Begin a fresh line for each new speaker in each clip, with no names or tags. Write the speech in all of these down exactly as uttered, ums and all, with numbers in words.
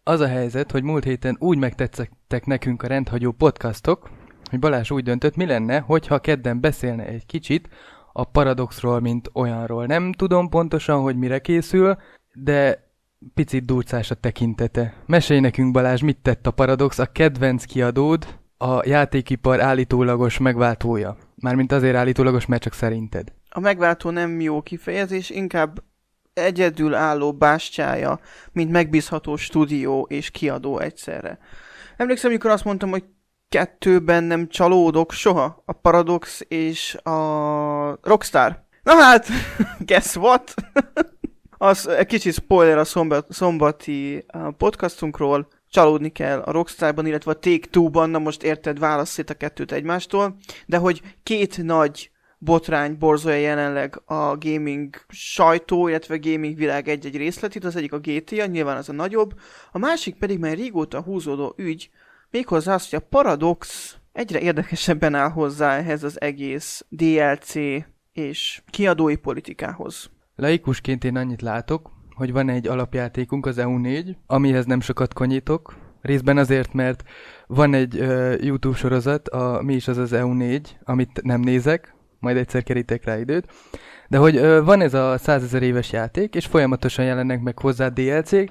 Az a helyzet, hogy múlt héten úgy megtetszettek nekünk a rendhagyó podcastok, hogy Balázs úgy döntött, mi lenne, hogyha kedden beszélne egy kicsit a Paradoxról, mint olyanról. Nem tudom pontosan, hogy mire készül, de picit durcás a tekintete. Mesélj nekünk, Balázs, mit tett a Paradox, a kedvenc kiadód, a játékipar állítólagos megváltója. Mármint azért állítólagos, mert csak szerinted.
A megváltó nem jó kifejezés, inkább egyedülálló bástyája, mint megbízható stúdió és kiadó egyszerre. Emlékszem, amikor azt mondtam, hogy kettőben nem csalódok soha, a Paradox és a Rockstar. Na hát, guess what? Az egy kicsit spoiler a szombat, szombati podcastunkról, csalódni kell a Rockstarban, illetve a Take-Two-ban, na most érted, válasz szét a kettőt egymástól, de hogy két nagy botrány borzolja jelenleg a gaming sajtó, illetve a gaming világ egy-egy részletét, az egyik a gé té á, nyilván az a nagyobb, a másik pedig már régóta húzódó ügy, méghozzá az, hogy a Paradox egyre érdekesebben áll hozzá ehhez az egész dé el cé és kiadói politikához.
Laikusként én annyit látok, hogy van egy alapjátékunk, az E U négy, amihez nem sokat konyítok. Részben azért, mert van egy uh, YouTube sorozat, a Mi is az az E U négy, amit nem nézek, majd egyszer kerítek rá időt. De hogy uh, van ez a százezer éves játék, és folyamatosan jelennek meg hozzá dé el cék,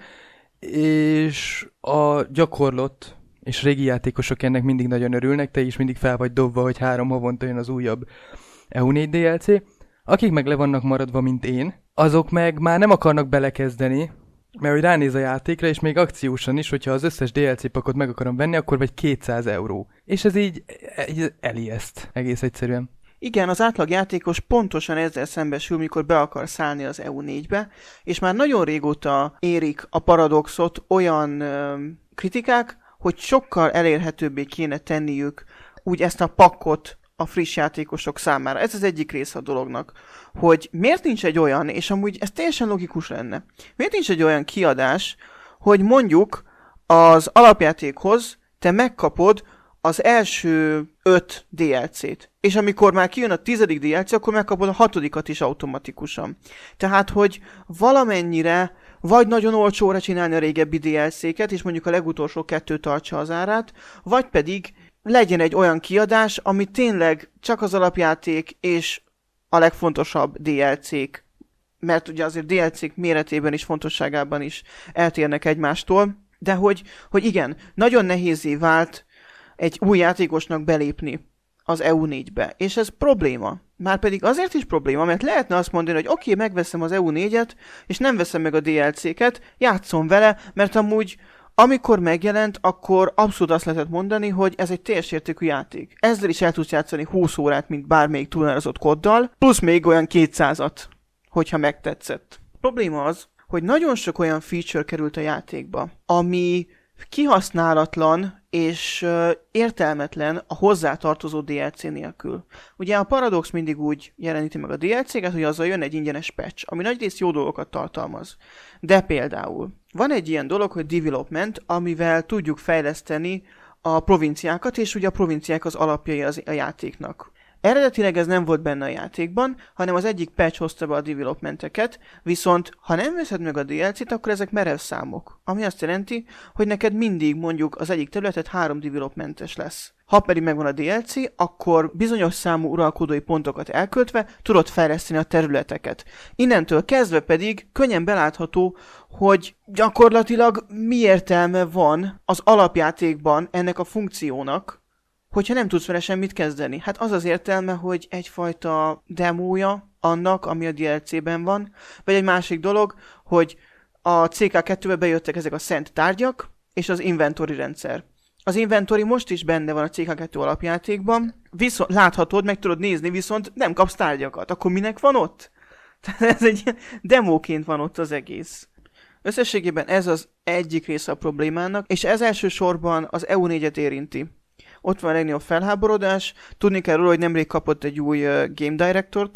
és a gyakorlott és régi játékosok ennek mindig nagyon örülnek, te is mindig fel vagy dobva, hogy három havonta jön az újabb E U négy dé el cé. Akik meg le vannak maradva, mint én, azok meg már nem akarnak belekezdeni, mert hogy ránéz a játékra, és még akciósan is, hogyha az összes dé el cé pakot meg akarom venni, akkor vagy kétszáz euró. És ez így, így elijeszt egész egyszerűen.
Igen, az átlagjátékos pontosan ezzel szembesül, mikor be akar szállni az E U négybe, és már nagyon régóta érik a Paradoxot olyan ö, kritikák, hogy sokkal elérhetőbbé kéne tenniük úgy ezt a pakkot a friss játékosok számára. Ez az egyik része a dolognak, hogy miért nincs egy olyan, és amúgy ez teljesen logikus lenne, miért nincs egy olyan kiadás, hogy mondjuk az alapjátékhoz te megkapod az első öt dé el cét, és amikor már kijön a tizedik dé el cé, akkor megkapod a hatodikat is automatikusan. Tehát, hogy valamennyire vagy nagyon olcsóra csinálni a régebbi dé el céket, és mondjuk a legutolsó kettő tartsa az árát, vagy pedig legyen egy olyan kiadás, ami tényleg csak az alapjáték és a legfontosabb dé el cék, mert ugye azért dé el cék méretében és fontosságában is eltérnek egymástól, de hogy, hogy igen, nagyon nehézzé vált egy új játékosnak belépni az E U négybe, és ez probléma. Márpedig azért is probléma, mert lehetne azt mondani, hogy oké, okay, megveszem az E U négyet, és nem veszem meg a dé el céket, játszom vele, mert amúgy amikor megjelent, akkor abszolút azt lehetett mondani, hogy ez egy teljes értékű játék. Ezzel is el tudsz játszani húsz órát, mint bármelyik túlárazott koddal, plusz még olyan kétszázat, hogyha megtetszett. A probléma az, hogy nagyon sok olyan feature került a játékba, ami kihasználatlan és uh, értelmetlen a hozzátartozó dé el cé nélkül. Ugye a Paradox mindig úgy jeleníti meg a dé el céget, hogy azzal jön egy ingyenes patch, ami nagyrészt jó dolgokat tartalmaz. De például van egy ilyen dolog, hogy development, amivel tudjuk fejleszteni a provinciákat, és ugye a provinciák az alapjai az, a játéknak. Eredetileg ez nem volt benne a játékban, hanem az egyik patch hozta be a developmenteket, viszont ha nem veszed meg a dé el cét, akkor ezek merev számok. Ami azt jelenti, hogy neked mindig mondjuk az egyik területet három developmentes lesz. Ha pedig megvan a dé el cé, akkor bizonyos számú uralkodói pontokat elköltve tudod fejleszteni a területeket. Innentől kezdve pedig könnyen belátható, hogy gyakorlatilag mi értelme van az alapjátékban ennek a funkciónak, hogyha nem tudsz vele semmit kezdeni. Hát az az értelme, hogy egyfajta demója annak, ami a dé el cében van, vagy egy másik dolog, hogy a cé ká kettőbe bejöttek ezek a szent tárgyak, és az inventory rendszer. Az inventory most is benne van a cé ká kettő alapjátékban, viszont láthatod, meg tudod nézni, viszont nem kapsz tárgyakat. Akkor minek van ott? Tehát ez egy demóként van ott az egész. Összességében ez az egyik része a problémának, és ez elsősorban az E U négyet érinti. Ott van a legnagyobb felháborodás. Tudni kell róla, hogy nemrég kapott egy új uh, Game Directort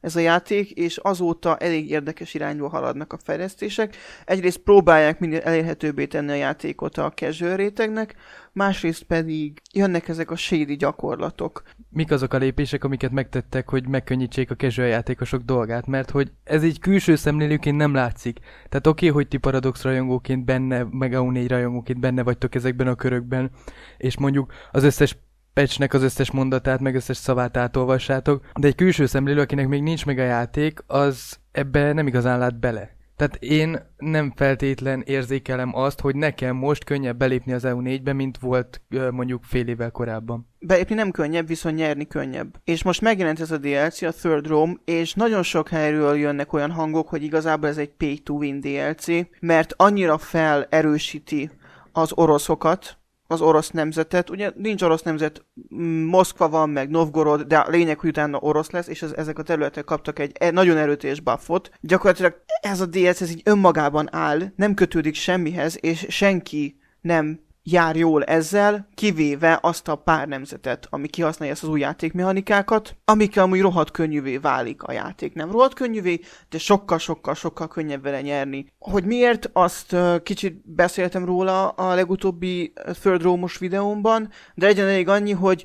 ez a játék, és azóta elég érdekes irányba haladnak a fejlesztések. Egyrészt próbálják minél elérhetőbbé tenni a játékot a casual rétegnek, másrészt pedig jönnek ezek a shady gyakorlatok.
Mik azok a lépések, amiket megtettek, hogy megkönnyítsék a casual játékosok dolgát? Mert hogy ez így külső szemlélőként nem látszik. Tehát oké, okay, hogy ti Paradox rajongóként benne, meg á u négy rajongóként benne vagytok ezekben a körökben, és mondjuk az összes patchnek az összes mondatát, meg összes szavát átolvassátok, de egy külső szemlélő, akinek még nincs meg a játék, az ebbe nem igazán lát bele. Tehát én nem feltétlen érzékelem azt, hogy nekem most könnyebb belépni az é u négybe, mint volt mondjuk fél évvel korábban.
Belépni nem könnyebb, viszont nyerni könnyebb. És most megjelent ez a dé el cé, a Third Rome, és nagyon sok helyről jönnek olyan hangok, hogy igazából ez egy pay to win dé el cé, mert annyira felerősíti az oroszokat, az orosz nemzetet. Ugye nincs orosz nemzet, Moszkva van, meg Novgorod, de a lényeg, hogy utána orosz lesz, és ez, ezek a területek kaptak egy nagyon erőteljes buffot. Gyakorlatilag ez a dé el cé ez így önmagában áll, nem kötődik semmihez, és senki nem jár jól ezzel, kivéve azt a pár nemzetet, ami kihasználja ezt az új játékmechanikákat, amikkel amúgy rohadt könnyűvé válik a játék. Nem rohadt könnyűvé, de sokkal-sokkal-sokkal könnyebb vele nyerni. Hogy miért, azt uh, kicsit beszéltem róla a legutóbbi Third Rome-os videómban, de egyen elég annyi, hogy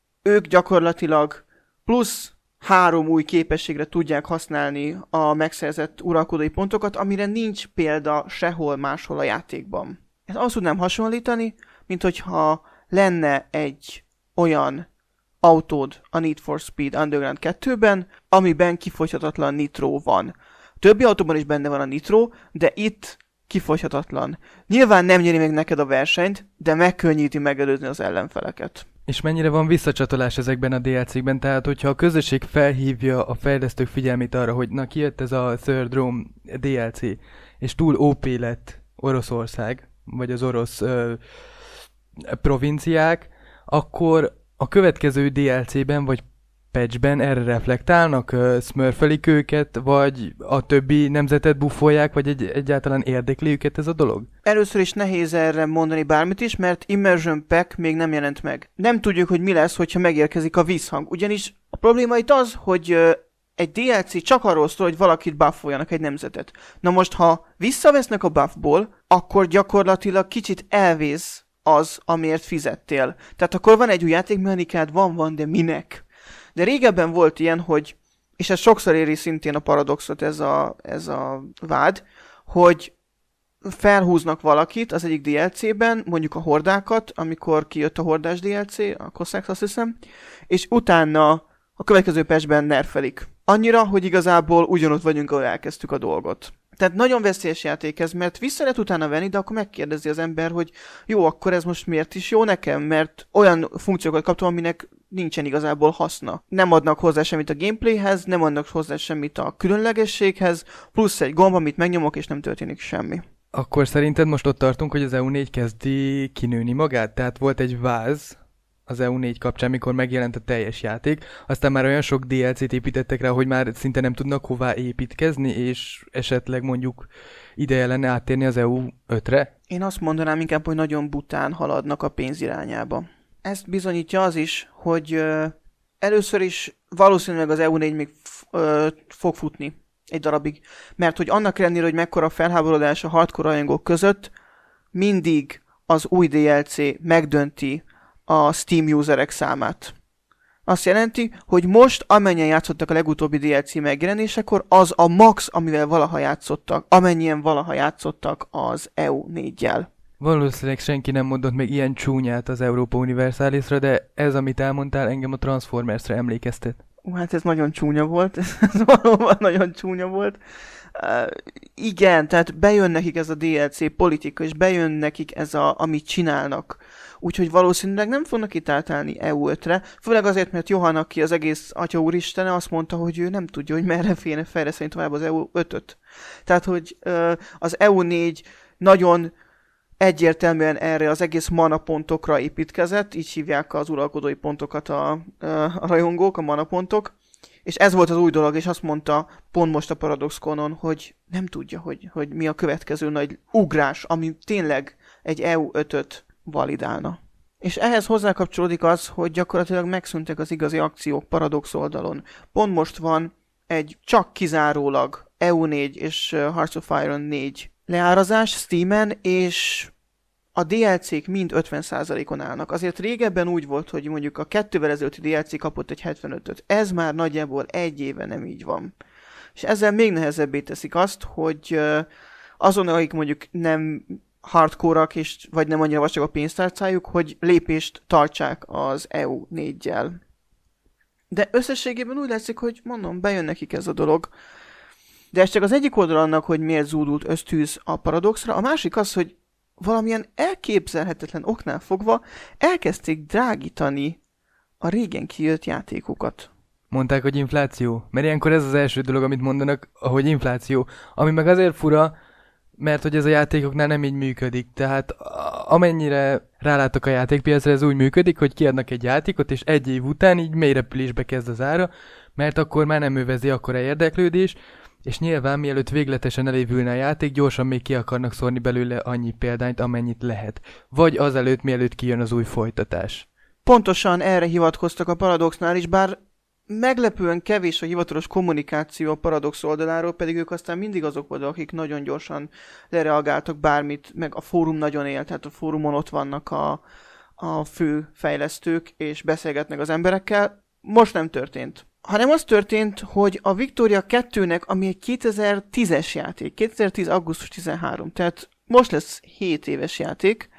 ők gyakorlatilag plusz három új képességre tudják használni a megszerzett uralkodói pontokat, amire nincs példa sehol máshol a játékban. Ezt azt tudnám hasonlítani, mint hogyha lenne egy olyan autód a Need for Speed Underground kettőben, amiben kifogyhatatlan nitro van. Többi autóban is benne van a nitro, de itt kifogyhatatlan. Nyilván nem nyeri meg neked a versenyt, de megkönnyíti megelőzni az ellenfeleket.
És mennyire van visszacsatolás ezekben a dé el cékben? Tehát, hogyha a közösség felhívja a fejlesztők figyelmét arra, hogy na kijött ez a Third Rome dé el cé, és túl ó pé lett Oroszország, vagy az orosz ö, provinciák, akkor a következő dé el cében, vagy patchben erre reflektálnak, ö, smurfelik őket, vagy a többi nemzetet buffolják, vagy egy, egyáltalán érdekli őket ez a dolog?
Először is nehéz erre mondani bármit is, mert Immersion Pack még nem jelent meg. Nem tudjuk, hogy mi lesz, hogyha megérkezik a vízhang. Ugyanis a probléma itt az, hogy ö, egy dé el cé csak arról szól, hogy valakit buffoljanak, egy nemzetet. Na most, ha visszavesznek a buffból, akkor gyakorlatilag kicsit elvész az, amiért fizettél. Tehát akkor van egy új játékmechanikád, van, van, de minek? De régebben volt ilyen, hogy, és ez sokszor éri szintén a Paradoxot ez a, ez a vád, hogy felhúznak valakit az egyik dé el cében, mondjuk a hordákat, amikor kijött a hordás dé el cé, a Cossacks azt hiszem, és utána a következő patchben nerfelik. Annyira, hogy igazából ugyanott vagyunk, ahol elkezdtük a dolgot. Tehát nagyon veszélyes játék ez, mert vissza lehet utána venni, de akkor megkérdezi az ember, hogy jó, akkor ez most miért is jó nekem, mert olyan funkciókat kaptam, aminek nincsen igazából haszna. Nem adnak hozzá semmit a gameplayhez, nem adnak hozzá semmit a különlegességhez, plusz egy gomb, amit megnyomok, és nem történik semmi.
Akkor szerinted most ott tartunk, hogy az é u négy kezdi kinőni magát? Tehát volt egy váz az é u négy kapcsán, mikor megjelent a teljes játék, aztán már olyan sok dé el cét építettek rá, hogy már szinte nem tudnak hová építkezni, és esetleg mondjuk ideje lenne áttérni az é u ötre?
Én azt mondanám inkább, hogy nagyon bután haladnak a pénz irányába. Ezt bizonyítja az is, hogy ö, először is valószínűleg az é u négy még f- ö, fog futni egy darabig, mert hogy annak ellenére, hogy mekkora felháborodás a hardcore rajongók között, mindig az új dé el cé megdönti a Steam userek számát. Azt jelenti, hogy most amennyien játszottak a legutóbbi dé el cé megjelenésekor, az a max, amivel valaha játszottak, amennyien valaha játszottak az é u négyel.
Valószínűleg senki nem mondott még ilyen csúnyát az Europa Universalisra, de ez, amit elmondtál, engem a Transformersre emlékeztet.
Hát ez nagyon csúnya volt, ez valóban nagyon csúnya volt. Uh, igen, tehát bejön nekik ez a dé el cé politika, és bejön nekik ez, a, amit csinálnak. Úgyhogy valószínűleg nem fognak itt átállni é u ötre, főleg azért, mert Johan, aki az egész Atya Úristene, azt mondta, hogy ő nem tudja, hogy merre félne fejleszteni tovább az é u ötöt. Tehát, hogy uh, az é u négy nagyon egyértelműen erre az egész mana pontokra építkezett, így hívják az uralkodói pontokat a, a rajongók, a mana pontok, és ez volt az új dolog, és azt mondta pont most a ParadoxConon, hogy nem tudja, hogy, hogy mi a következő nagy ugrás, ami tényleg egy é u ötöt validálna. És ehhez hozzákapcsolódik az, hogy gyakorlatilag megszűntek az igazi akciók Paradox oldalon. Pont most van egy csak kizárólag E U négy és Hearts of Iron négy leárazás Steamen, és a dé el cé-k mind ötven százalékon állnak. Azért régebben úgy volt, hogy mondjuk a kettővel ezelőtti dé el cé kapott egy hetvenötöt. Ez már nagyjából egy éve nem így van. És ezzel még nehezebbé teszik azt, hogy azon, akik mondjuk nem hardcore-ak, és vagy nem annyira vastag a pénztárcájuk, hogy lépést tartsák az E U négyel. De összességében úgy látszik, hogy mondom, bejön nekik ez a dolog. De ez csak az egyik oldal annak, hogy miért zúdult ösztűz a Paradoxra. A másik az, hogy valamilyen elképzelhetetlen oknál fogva elkezdték drágítani a régen kijött játékokat.
Mondták, hogy infláció? Mert ilyenkor ez az első dolog, amit mondanak, hogy infláció. Ami meg azért fura, mert hogy ez a játékoknál nem így működik. Tehát amennyire rálátok a játékpiacra, ez úgy működik, hogy kiadnak egy játékot, és egy év után így mélyrepülésbe kezd az ára, mert akkor már nem övezi akkora érdeklődés, és nyilván mielőtt végletesen elévülne a játék, gyorsan még ki akarnak szórni belőle annyi példányt, amennyit lehet. Vagy azelőtt, mielőtt kijön az új folytatás.
Pontosan erre hivatkoztak a Paradoxnál is, bár meglepően kevés a hivatalos kommunikáció a Paradox oldaláról, pedig ők aztán mindig azok voltak, akik nagyon gyorsan lereagáltak bármit, meg a fórum nagyon él, tehát a fórumon ott vannak a, a fő fejlesztők, és beszélgetnek az emberekkel. Most nem történt. Hanem az történt, hogy a Victoria kettőnek, ami egy kétezer-tízes játék, kétezer-tíz. augusztus tizenharmadika, tehát most lesz hét éves játék,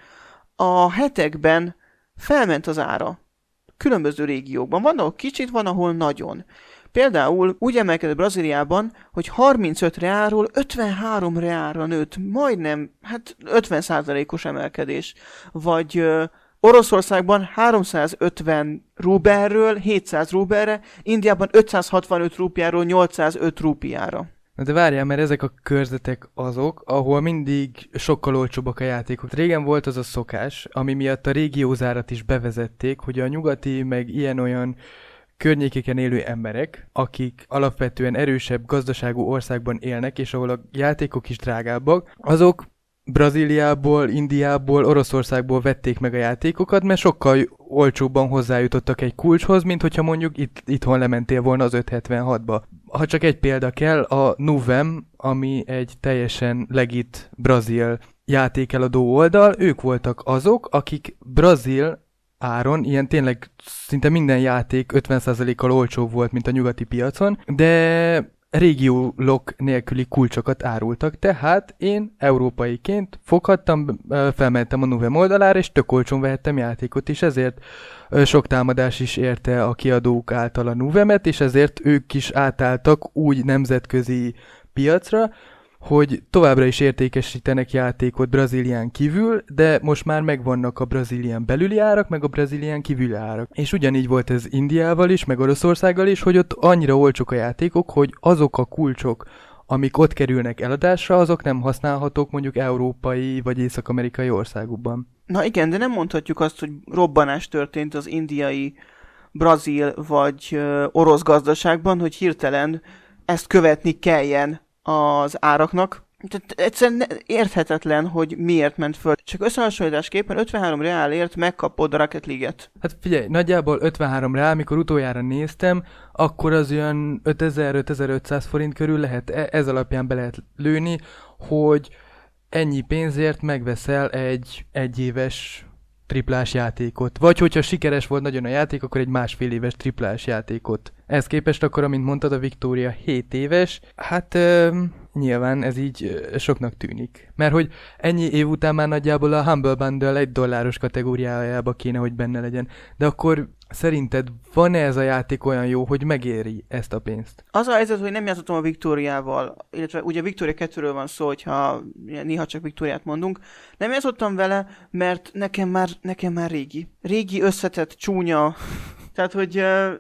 a hetekben felment az ára. Különböző régiókban. Van, ahol kicsit, van, ahol nagyon. Például úgy emelkedett Brazíliában, hogy harmincöt reálról ötvenhárom reálra nőtt. Majdnem, hát ötven százalékos emelkedés. Vagy ö, Oroszországban háromszázötven rubelről hétszáz rubelre, Indiában ötszázhatvanöt rúpiáról nyolcszázöt rúpiára.
De várjál, mert ezek a körzetek azok, ahol mindig sokkal olcsóbbak a játékok. Régen volt az a szokás, ami miatt a régiózárat is bevezették, hogy a nyugati, meg ilyen-olyan környékeken élő emberek, akik alapvetően erősebb gazdaságú országban élnek, és ahol a játékok is drágábbak, azok Brazíliából, Indiából, Oroszországból vették meg a játékokat, mert sokkal olcsóbban hozzájutottak egy kulcshoz, mint hogyha mondjuk itt, itthon lementél volna az ötszázhetvenhatba. Ha csak egy példa kell, a Nuvem, ami egy teljesen legit brazil játékeladó oldal, ők voltak azok, akik brazil áron, ilyen tényleg szinte minden játék ötven százalékkal olcsóbb volt, mint a nyugati piacon, de régiólok nélküli kulcsokat árultak, tehát én európaiként foghattam, felmentem a Nuvem oldalára, és tök olcsón vehettem játékot, és ezért sok támadás is érte a kiadók által a Nuvemet, és ezért ők is átálltak úgy nemzetközi piacra, hogy továbbra is értékesítenek játékot Brazílián kívül, de most már megvannak a Brazílián belüli árak, meg a Brazílián kívüli árak. És ugyanígy volt ez Indiával is, meg Oroszországgal is, hogy ott annyira olcsók a játékok, hogy azok a kulcsok, amik ott kerülnek eladásra, azok nem használhatók mondjuk európai vagy észak-amerikai országokban.
Na igen, de nem mondhatjuk azt, hogy robbanás történt az indiai, brazil vagy ö, orosz gazdaságban, hogy hirtelen ezt követni kelljen az áraknak. Tehát egyszerűen érthetetlen, hogy miért ment föl. Csak összehasonlításképpen ötvenhárom reálért megkapod a Rocket League-et.
Hát figyelj, nagyjából ötvenhárom reál, mikor utoljára néztem, akkor az olyan ötezer-ötezer-ötszáz forint körül lehet, ez alapján be lehet lőni, hogy ennyi pénzért megveszel egy egyéves triplás játékot. Vagy hogyha sikeres volt nagyon a játék, akkor egy másfél éves triplás játékot. Ehhez képest akkor, amint mondtad, a Victoria hét éves, hát ö, nyilván ez így ö, soknak tűnik. Mert hogy ennyi év után már nagyjából a Humble Bundle egy dolláros kategóriájába kéne, hogy benne legyen. De akkor szerinted van-e ez a játék olyan jó, hogy megéri ezt a pénzt?
Az a helyzet, hogy nem játszottam a Victoriával, illetve ugye Victoria kettőről van szó, hogyha néha csak Victoriát mondunk. Nem játszottam vele, mert nekem már, nekem már régi. Régi, összetett, csúnya, tehát hogy uh,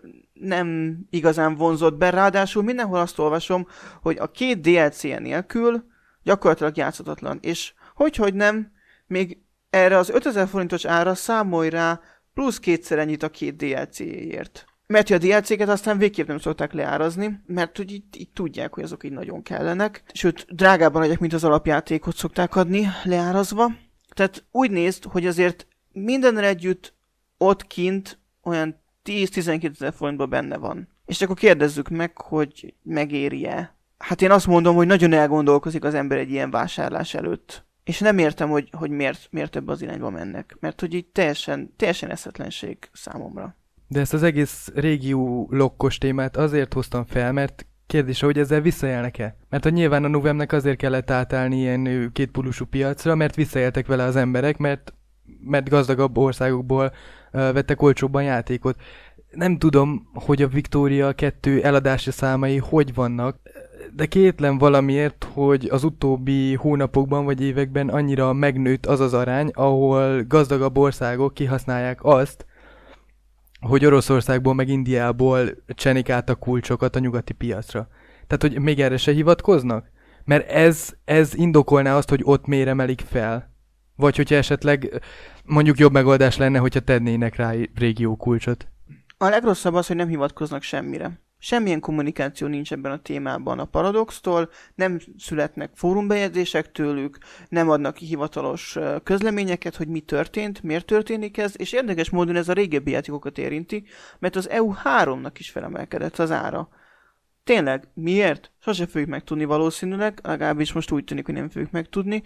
nem igazán vonzott be. Ráadásul mindenhol azt olvasom, hogy a két dé el cé nélkül gyakorlatilag játszhatatlan. És hogyhogy nem, még erre az ötezer forintos ára számolj rá plusz kétszer ennyit a két dé el cé-ért. Mert a dé el cé-ket aztán végképp nem szokták leárazni, mert hogy így, így tudják, hogy azok így nagyon kellenek. Sőt, drágában legyek, mint az alapjátékot szokták adni leárazva. Tehát úgy nézd, hogy azért mindenre együtt ott kint olyan tíz-tizenkét ezer forintban benne van. És akkor kérdezzük meg, hogy megéri-e. Hát én azt mondom, hogy nagyon elgondolkozik az ember egy ilyen vásárlás előtt. És nem értem, hogy, hogy miért, miért ebbe az irányba mennek. Mert hogy így teljesen, teljesen eszetlenség számomra.
De ezt az egész régió lokkos témát azért hoztam fel, mert kérdés, hogy ezzel visszaélnek-e? Mert hogy nyilván a Nuvemnek azért kellett átállni ilyen kétpólusú piacra, mert visszaéltek vele az emberek, mert, mert gazdagabb országokból uh, vettek olcsóbban játékot. Nem tudom, hogy a Victoria kettő eladási számai hogy vannak, de kétlem valamiért, hogy az utóbbi hónapokban vagy években annyira megnőtt az az arány, ahol gazdagabb országok kihasználják azt, hogy Oroszországból meg Indiából csenik át a kulcsokat a nyugati piacra. Tehát, hogy még erre se hivatkoznak? Mert ez, ez indokolná azt, hogy ott miért emelik fel. Vagy hogyha esetleg mondjuk jobb megoldás lenne, hogyha tennének rá régió kulcsot.
A legrosszabb az, hogy nem hivatkoznak semmire. Semmilyen kommunikáció nincs ebben a témában a Paradoxtól, nem születnek fórumbejegyzések tőlük, nem adnak ki hivatalos közleményeket, hogy mi történt, miért történik ez, és érdekes módon ez a régebbi játékokat érinti, mert az E U háromnak is felemelkedett az ára. Tényleg, miért? Sose fogjuk megtudni valószínűleg, legalábbis most úgy tűnik, hogy nem fogjuk megtudni.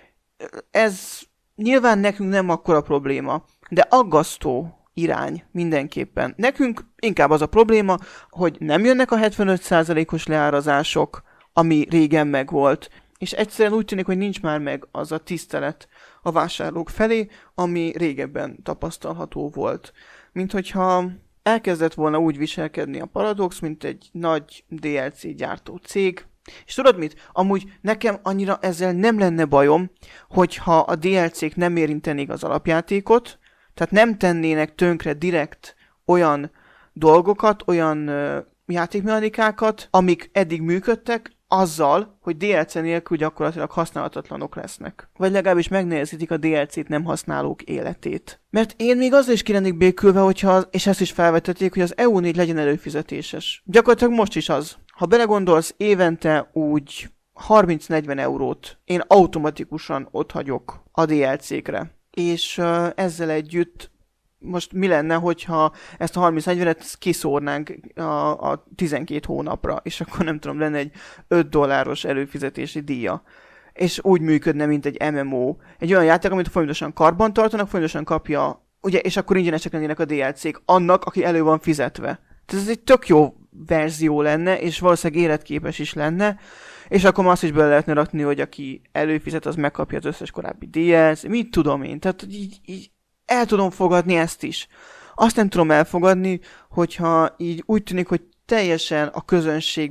Ez nyilván nekünk nem akkora probléma, de aggasztó irány mindenképpen. Nekünk inkább az a probléma, hogy nem jönnek a hetvenöt százalékos leárazások, ami régen megvolt, és egyszerűen úgy tűnik, hogy nincs már meg az a tisztelet a vásárlók felé, ami régebben tapasztalható volt. Mint hogyha elkezdett volna úgy viselkedni a Paradox, mint egy nagy dé el cé gyártó cég, és tudod mit? Amúgy nekem annyira ezzel nem lenne bajom, hogyha a dé el cék nem érintenék az alapjátékot, tehát nem tennének tönkre direkt olyan dolgokat, olyan uh, játékmechanikákat, amik eddig működtek, azzal, hogy dé el cé nélkül gyakorlatilag használhatatlanok lesznek. Vagy legalábbis megnehezítik a dé el cét nem használók életét. Mert én még azzal is ki lennék békülve, hogyha, és ezt is felvetették, hogy az E U négy legyen előfizetéses. Gyakorlatilag most is az. Ha belegondolsz, évente úgy harminc-negyven eurót én automatikusan otthagyok a dé el cékre. És uh, ezzel együtt most mi lenne, hogyha ezt a harminc-negyvenet kiszórnánk a, a tizenkét hónapra, és akkor nem tudom, lenne egy öt dolláros előfizetési díja. És úgy működne, mint egy em em o. Egy olyan játék, amit folyamatosan karban tartanak, folyamatosan kapja, ugye, és akkor ingyenesek lennének a dé el cék annak, aki elő van fizetve. Tehát ez egy tök jó verzió lenne, és valószínűleg életképes is lenne, és akkor már azt is bele lehetne rakni, hogy aki előfizet, az megkapja az összes korábbi dé el cé, mit tudom én, tehát így, így el tudom fogadni ezt is. Azt nem tudom elfogadni, hogyha így úgy tűnik, hogy teljesen a közönség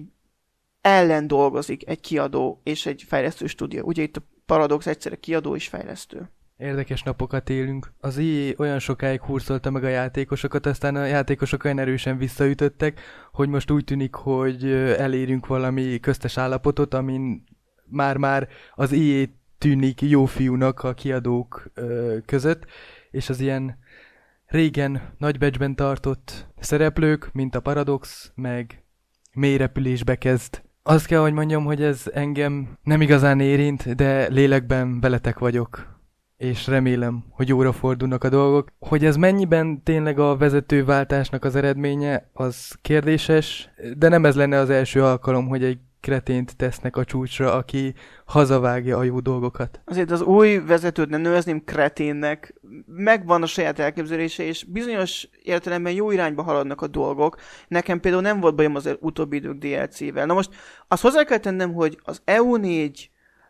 ellen dolgozik egy kiadó és egy fejlesztő stúdió. Ugye itt a Paradox egyszerre kiadó és fejlesztő.
Érdekes napokat élünk. Az i á olyan sokáig hurcolta meg a játékosokat, aztán a játékosok olyan erősen visszaütöttek, hogy most úgy tűnik, hogy elérünk valami köztes állapotot, amin már-már az i á tűnik jó fiúnak a kiadók ö, között, és az ilyen régen nagy becsben tartott szereplők, mint a Paradox, meg mély repülésbe kezd. Azt kell, hogy mondjam, hogy ez engem nem igazán érint, de lélekben veletek vagyok. És remélem, hogy jóra fordulnak a dolgok. Hogy ez mennyiben tényleg a vezetőváltásnak az eredménye, az kérdéses, de nem ez lenne az első alkalom, hogy egy kretént tesznek a csúcsra, aki hazavágja a jó dolgokat.
Azért az új vezetőt nem nevezném kreténnek, megvan a saját elképzelése, és bizonyos értelemben jó irányba haladnak a dolgok. Nekem például nem volt bajom az utóbbi idők dé el cével. Na most azt hozzá kell tennem, hogy az E U négy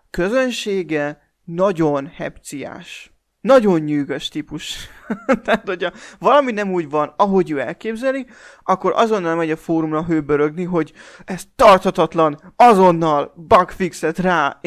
közönsége nagyon hepciás. Nagyon nyűgös típus. Tehát, hogyha valami nem úgy van, ahogy ő elképzeli, akkor azonnal megy a fórumra hőbörögni, hogy ez tarthatatlan, azonnal bugfixet rá.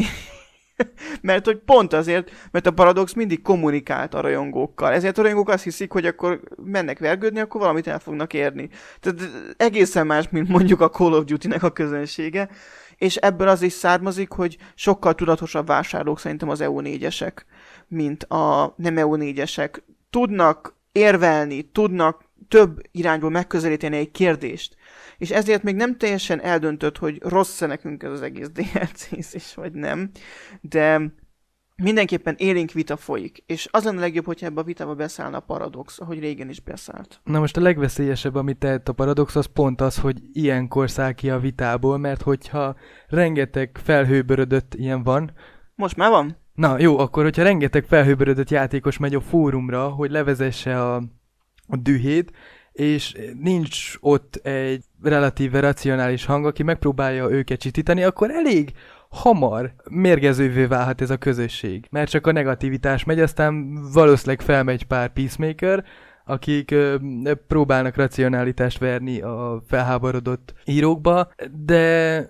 Mert hogy pont azért, mert a Paradox mindig kommunikált a rajongókkal. Ezért a rajongók azt hiszik, hogy akkor mennek vergődni, akkor valamit el fognak érni. Tehát egészen más, mint mondjuk a Call of Duty-nek a közönsége. És ebből az is származik, hogy sokkal tudatosabb vásárlók szerintem az E U négyesek, mint a nem E U négyesek. Tudnak érvelni, tudnak több irányból megközelíteni egy kérdést. És ezért még nem teljesen eldöntött, hogy rossz-e nekünk ez az egész dé el cé is, vagy nem. De mindenképpen élénk vita folyik, és az lenne legjobb, hogyha ebbe a vitába beszállna a Paradox, ahogy régen is beszállt.
Na most a legveszélyesebb, amit tehet a Paradox, az pont az, hogy ilyenkor száll ki a vitából, mert hogyha rengeteg felhőbörödött ilyen van...
Most már van?
Na jó, akkor hogyha rengeteg felhőbörödött játékos megy a fórumra, hogy levezesse a, a dühét, és nincs ott egy relatíve racionális hang, aki megpróbálja őket csitítani, akkor elég hamar mérgezővé válhat ez a közösség. Mert csak a negativitás megy, aztán valószínűleg felmegy pár peacemaker, akik ö, próbálnak racionalitást verni a felháborodott írókba, de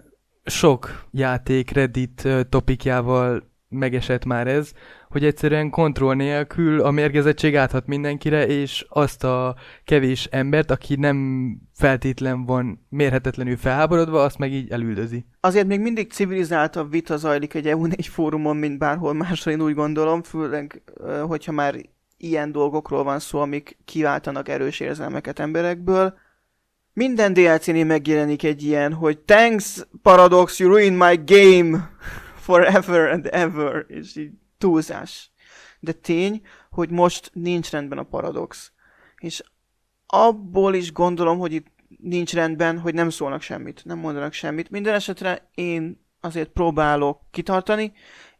sok játék Reddit topikjával megesett már ez, hogy egyszerűen kontroll nélkül a mérgezettség áthat mindenkire, és azt a kevés embert, aki nem feltétlen van mérhetetlenül felháborodva, azt meg így elüldözi.
Azért még mindig civilizáltabb vita zajlik egy E U négy fórumon, mint bárhol máshol, én úgy gondolom, főleg, hogyha már ilyen dolgokról van szó, amik kiváltanak erős érzelmeket emberekből. Minden dé el cé-nél megjelenik egy ilyen, hogy thanks Paradox, you ruined my game forever and ever, és így túlzás. De tény, hogy most nincs rendben a Paradox. És abból is gondolom, hogy itt nincs rendben, hogy nem szólnak semmit, nem mondanak semmit. Minden esetre én azért próbálok kitartani,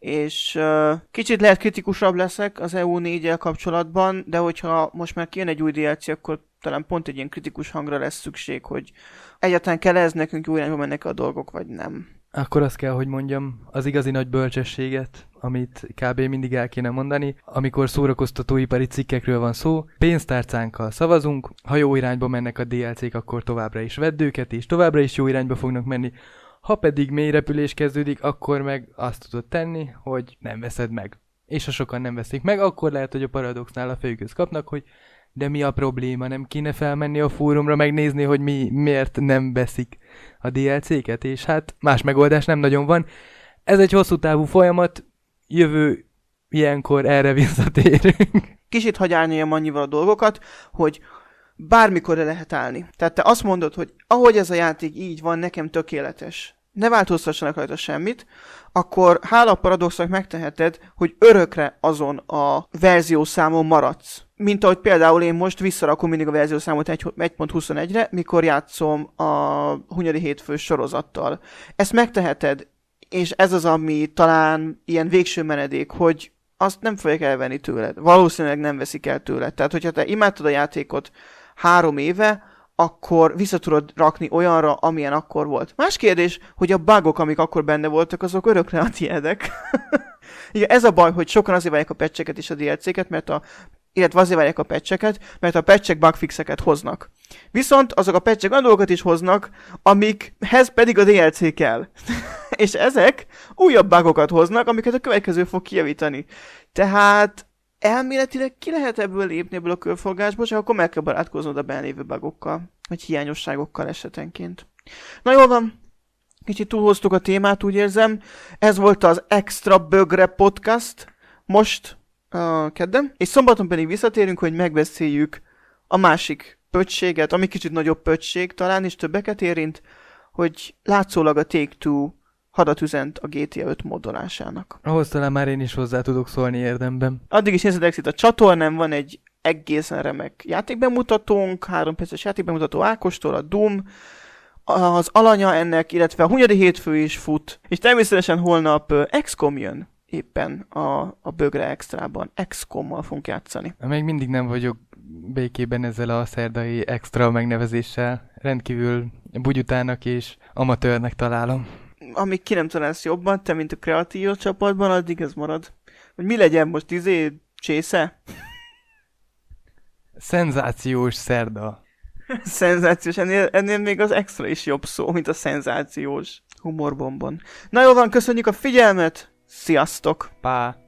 és uh, kicsit lehet kritikusabb leszek az E U négyel kapcsolatban, de hogyha most már kijön egy új dé el cé, akkor talán pont egy ilyen kritikus hangra lesz szükség, hogy egyáltalán kell ez nekünk, jó irányba mennek a dolgok, vagy nem.
Akkor azt kell, hogy mondjam, az igazi nagy bölcsességet, amit kb. Mindig el kéne mondani, amikor szórakoztatóipari cikkekről van szó, pénztárcánkkal szavazunk, ha jó irányba mennek a dé el cé-k, akkor továbbra is vedd őket, és továbbra is jó irányba fognak menni, ha pedig mély repülés kezdődik, akkor meg azt tudod tenni, hogy nem veszed meg. És ha sokan nem veszik meg, akkor lehet, hogy a Paradoxnál a fejükhöz kapnak, hogy de mi a probléma, nem kéne felmenni a fórumra, megnézni, hogy mi miért nem veszik a dé el cé-ket, és hát más megoldás nem nagyon van. Ez egy hosszú távú folyamat, jövő ilyenkor erre visszatérünk.
Kicsit hagy árnyaljam annyival a dolgokat, hogy bármikor le lehet állni. Tehát te azt mondod, hogy ahogy ez a játék így van, nekem tökéletes. Ne változtassanak rajta semmit, akkor hála a Paradoxnak megteheted, hogy örökre azon a verziószámon maradsz. Mint ahogy például én most visszarakom mindig a verziószámot egy pont huszonegyre, mikor játszom a Hunyadi hétfős sorozattal. Ezt megteheted, és ez az, ami talán ilyen végső menedék, hogy azt nem fogják elvenni tőled. Valószínűleg nem veszik el tőled. Tehát, hogyha te imádtad a játékot három éve, akkor vissza tudod rakni olyanra, amilyen akkor volt. Más kérdés, hogy a bugok, amik akkor benne voltak, azok örökre a tiédek. Igen, ez a baj, hogy sokan azért várják a patcheket és a dé el cé-ket, mert a illetve azért várják a patcheket, mert a patchek bugfixeket hoznak. Viszont azok a patchek olyan dolgokat is hoznak, amikhez pedig a dé el cé kell. És ezek újabb bugokat hoznak, amiket a következő fog kijavítani. Tehát elméletileg ki lehet ebből lépni ebből a körforgásból, csak akkor meg kell barátkoznod a benlévő bugokkal, vagy hiányosságokkal esetenként. Na jól van, kicsit túlhoztuk a témát, úgy érzem. Ez volt az Extra Bögre Podcast, most a kedden, és szombaton pedig visszatérünk, hogy megbeszéljük a másik pöccséget, ami kicsit nagyobb pöccség talán, és többeket érint, hogy látszólag a Take-Two hadat üzent a gé té á öt moddolásának.
Ahhoz talán már én is hozzá tudok szólni érdemben.
Addig is nézzétek itt a csatornán, van egy egészen remek játékbemutatónk, három perces játékbemutató Ákostól, a Doom, az alanya ennek, illetve a Hunyadi hétfő is fut, és természetesen holnap iksz kom jön éppen a, a Bögre Extrában. iksz kommal fogunk játszani.
Még mindig nem vagyok békében ezzel a szerdai extra megnevezéssel. Rendkívül bugyutának és amatőrnek találom.
Amíg ki nem találsz jobban, te mint a kreatív csapatban, addig ez marad. Hogy mi legyen most, izé, csésze?
Szenzációs szerda.
Szenzációs, ennél, ennél még az extra is jobb szó, mint a szenzációs humorbombon. Na jó van, köszönjük a figyelmet, sziasztok!
Pá!